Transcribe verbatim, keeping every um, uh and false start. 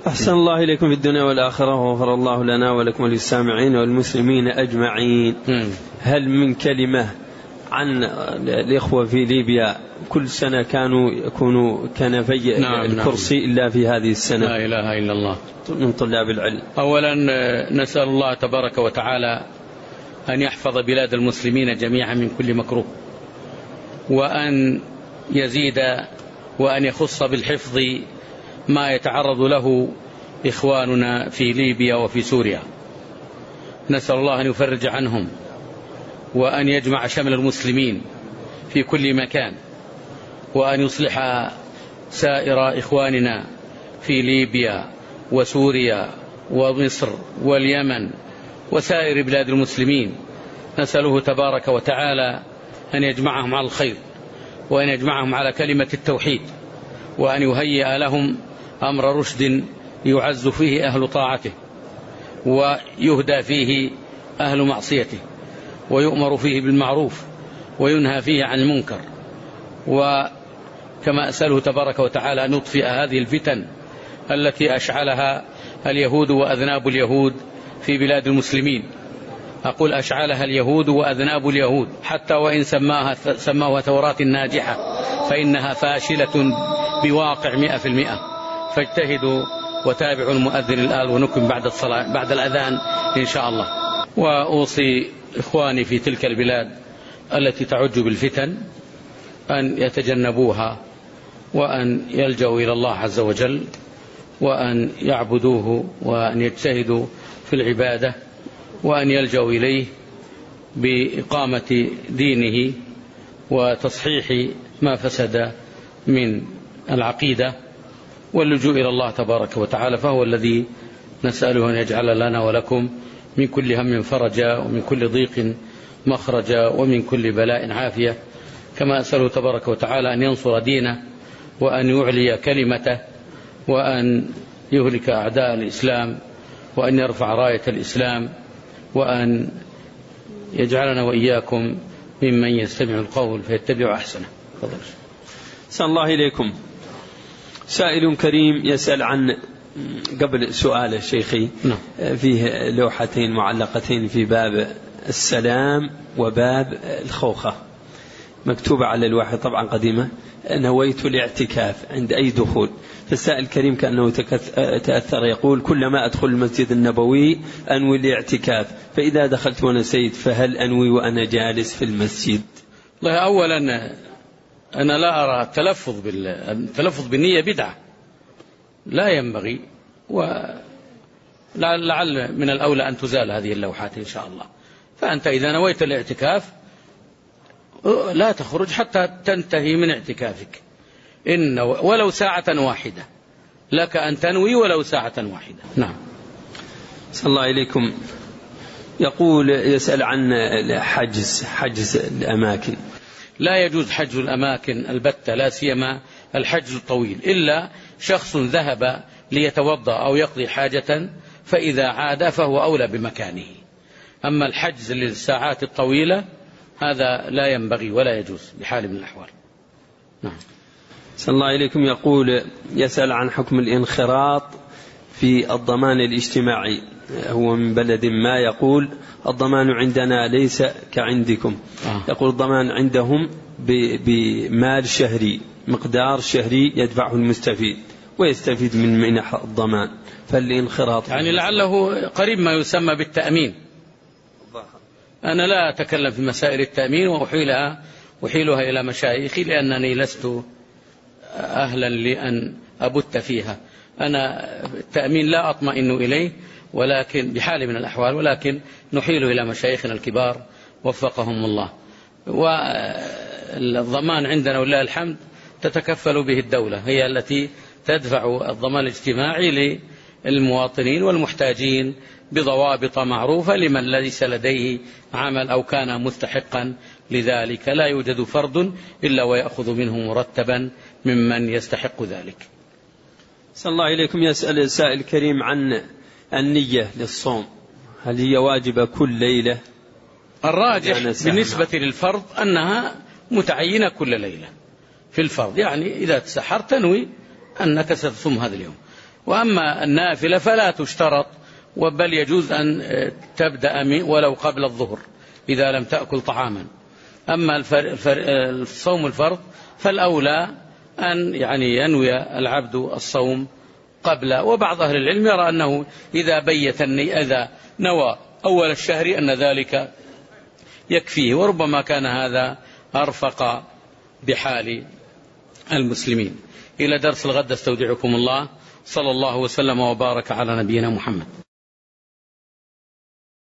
أحسن الله إليكم في الدنيا والآخرة، وغفر الله لنا ولكم وللسامعين والمسلمين أجمعين. هل من كلمة عن الإخوة في ليبيا؟ كل سنة كانوا يكونوا كنفي نعم الكرسي نعم. إلا في هذه السنة لا إله إلا الله من طلاب العلم. أولا نسأل الله تبارك وتعالى أن يحفظ بلاد المسلمين جميعا من كل مكروه، وأن يزيد وأن يخص بالحفظ ما يتعرض له إخواننا في ليبيا وفي سوريا. نسأل الله أن يفرج عنهم وأن يجمع شمل المسلمين في كل مكان، وأن يصلح سائر إخواننا في ليبيا وسوريا ومصر واليمن وسائر بلاد المسلمين. نسأله تبارك وتعالى أن يجمعهم على الخير، وأن يجمعهم على كلمة التوحيد، وأن يهيئ لهم أمر رشد يعز فيه أهل طاعته، ويهدى فيه أهل معصيته، ويؤمر فيه بالمعروف وينهى فيه عن المنكر. وكما أسأله تبارك وتعالى أن يطفئ هذه الفتن التي أشعلها اليهود وأذناب اليهود في بلاد المسلمين. أقول أشعلها اليهود وأذناب اليهود، حتى وإن سماها سموها ثورات ناجحة فإنها فاشلة بواقع مئة في المئة. فاجتهدوا وتابعوا المؤذن الآن، ونكمل بعد الصلاة بعد الأذان إن شاء الله. وأوصي إخواني في تلك البلاد التي تعج بالفتن أن يتجنبوها، وأن يلجأوا إلى الله عز وجل، وأن يعبدوه، وأن يجتهدوا في العبادة، وأن يلجأوا إليه بإقامة دينه وتصحيح ما فسد من العقيدة، واللجوء إلى الله تبارك وتعالى، فهو الذي نسأله أن يجعل لنا ولكم من كل هم فرجا، ومن كل ضيق مخرجا، ومن كل بلاء عافية. كما أسأله تبارك وتعالى أن ينصر دينه، وأن يعلي كلمته، وأن يهلك أعداء الإسلام، وأن يرفع راية الإسلام، وأن يجعلنا وإياكم ممن يستمع القول فيتبع أحسنه. تفضل. أحسن الله إليكم. سائل كريم يسأل عن، قبل سؤال شيخي، فيه لوحتين معلقتين في باب السلام وباب الخوخة، مكتوبة على الواحد طبعا قديمة: نويت الاعتكاف عند أي دخول. فالسائل الكريم كأنه تأثر، يقول: كلما أدخل المسجد النبوي أنوي الاعتكاف، فإذا دخلت ونسيت فهل أنوي وأنا جالس في المسجد؟ الله، أولا أنا لا أرى التلفظ بالتلفظ بالنية بدعة، لا ينبغي، ولعل من الأولى أن تزال هذه اللوحات إن شاء الله. فأنت إذا نويت الاعتكاف لا تخرج حتى تنتهي من اعتكافك، إن ولو ساعة واحدة لك أن تنوي ولو ساعة واحدة. نعم. صلى الله إليكم. يقول يسأل عن حجز حجز الأماكن. لا يجوز حجز الأماكن البتة، لا سيما الحجز الطويل، إلا شخص ذهب ليتوضأ أو يقضي حاجة فإذا عاد فهو أولى بمكانه. أما الحجز للساعات الطويلة هذا لا ينبغي ولا يجوز بحال من الأحوال. نعم. صلى الله إليكم. يقول يسأل عن حكم الانخراط في الضمان الاجتماعي. هو من بلد ما، يقول: الضمان عندنا ليس كعندكم. آه. يقول الضمان عندهم بمال شهري، مقدار شهري يدفعه المستفيد ويستفيد من منح الضمان، فالانخراط يعني لعله قريب ما يسمى بالتأمين. أنا لا أتكلم في مسائل التأمين وأحيلها أحيلها إلى مشايخي، لأنني لست أهلا لأن أبت فيها. أنا التأمين لا أطمئن إليه، ولكن بحال من الأحوال، ولكن نحيله إلى مشايخنا الكبار وفقهم الله. والضمان عندنا ولله الحمد تتكفل به الدولة، هي التي تدفع الضمان الاجتماعي للمواطنين والمحتاجين بضوابط معروفة لمن ليس لديه عمل أو كان مستحقا لذلك. لا يوجد فرد إلا ويأخذ منه مرتبا ممن يستحق ذلك. صلى الله إليكم. يسأل السائل الكريم عن النية للصوم، هل هي واجبة كل ليلة؟ الراجح بالنسبة للفرض أنها متعينة كل ليلة في الفرض، يعني إذا تسحرت تنوي أنك ستصوم هذا اليوم. وأما النافلة فلا تشترط، وبل يجوز أن تبدأ ولو قبل الظهر إذا لم تأكل طعاما. أما الصوم الفرض فالأولى أن يعني ينوي العبد الصوم قبل، وبعض أهل العلم يرى أنه إذا بيت إذا نوى أول الشهر أن ذلك يكفيه، وربما كان هذا أرفق بحال المسلمين. إلى درس الغد استودعكم الله، صلى الله وسلم وبارك على نبينا محمد.